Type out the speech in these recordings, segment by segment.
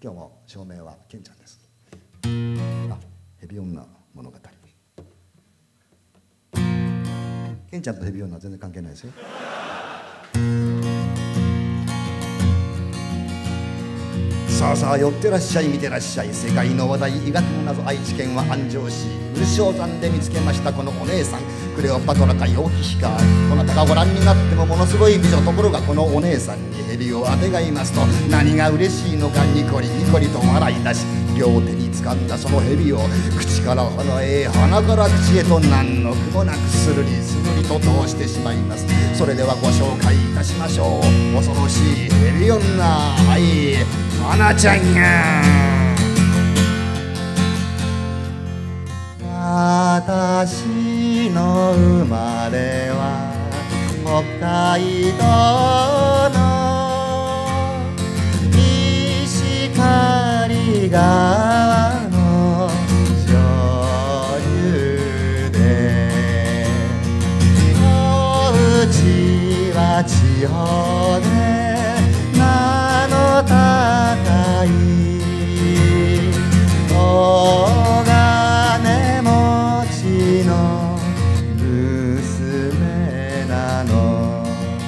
今日も照明はケンちゃんです。あ、ヘビ女物語。ケンちゃんとヘビ女は全然関係ないですよ。さあさあ寄ってらっしゃい、見てらっしゃい。世界の話題、医学の謎。愛知県は安城市無象山で見つけましたこのお姉さん、クレオパトラか楊貴妃か、どなたかご覧になってもものすごい美女。ところがこのお姉さんに蛇をあてがいますと、何が嬉しいのかニコリニコリと笑い出し、両手に掴んだその蛇を口から鼻へ鼻から口へと何の苦もなくスルリスルリと通してしまいます。それではご紹介いたしましょう。恐ろしい蛇女、はい、花ちゃんや。私の生まれは北海道の石狩川の上流で、おうちは地方で名の高い大金持ちの娘なの。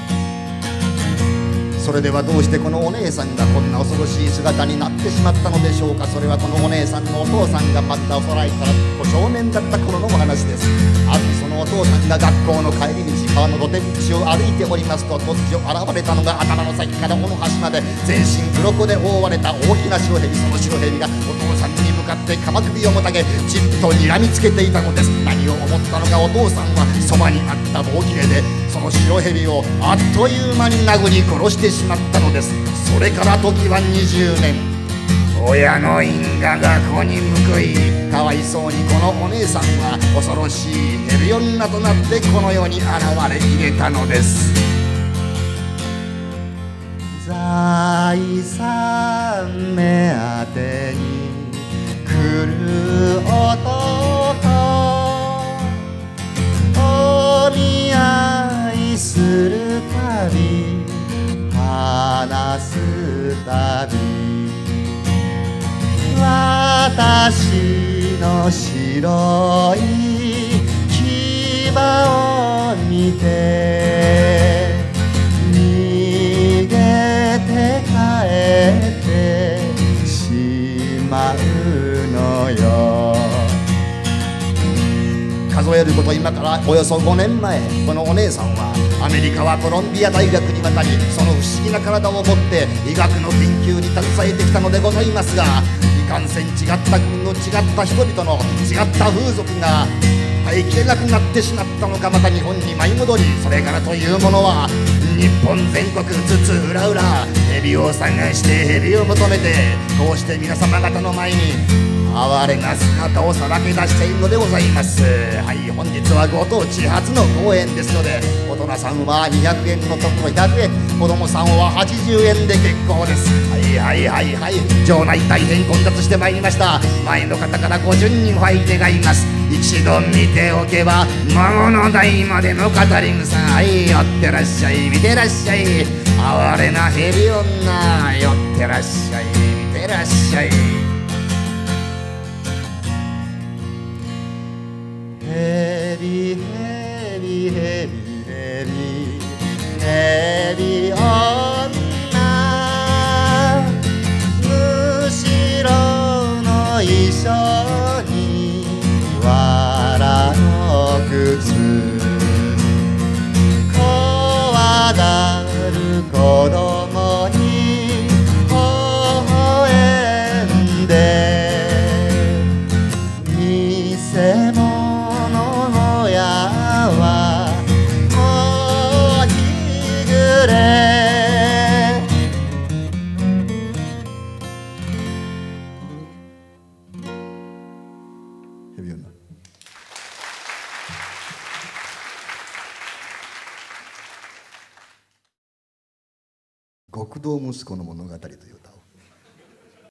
それではどうしてこのお姉さんがこんな恐ろしい姿になってしまったのでしょうか。それはこのお姉さんのお父さんがまた幼いから少年だった頃のお話です。ある日そのお父さんが学校の帰り道、川の土手道を歩いておりますと、突如現れたのが頭の先から尾の端まで全身鱗で覆われた大きな白蛇。その白蛇がお父さんに向かって鎌首をもたげじっと睨みつけていたのです。何を思ったのかお父さんはそばにあった棒切れでその白蛇をあっという間に殴り殺してしまったのです。それから時は20年。親の因果が子に報い、かわいそうにこのお姉さんは恐ろしい蛇女となってこの世に現れ入れたのです。財産目当てに来る男、お見合いするたび話すたび、私の白い牙を見て逃げて帰ってしまうのよ。数えること今からおよそ5年前、このお姉さんはアメリカはコロンビア大学に渡り、その不思議な体を持って医学の研究に携えてきたのでございますが、いかんせん違った国の違った人々の違った風俗が耐えきれなくなってしまったのか、また日本に舞い戻り、それからというものは日本全国津々浦々蛇を探して蛇を求めて、こうして皆様方の前に哀れな姿をさらけ出しているのでございます。はい、本日はご当地初の公演ですので、大人さんは200円のところ100円、子供さんは80円で結構です。はいはいはいはい、場内大変混雑してまいりました。前の方から50人はい願います。一度見ておけば孫の代までの語り草。はい、寄ってらっしゃい、見てらっしゃい、哀れな蛇女、寄ってらっしゃい、見てらっしゃい。ヘビヘビヘビヘビヘビ女、むしろの衣装に藁の靴、怖がる子供に微笑んで、偽物極道息子の物語という歌を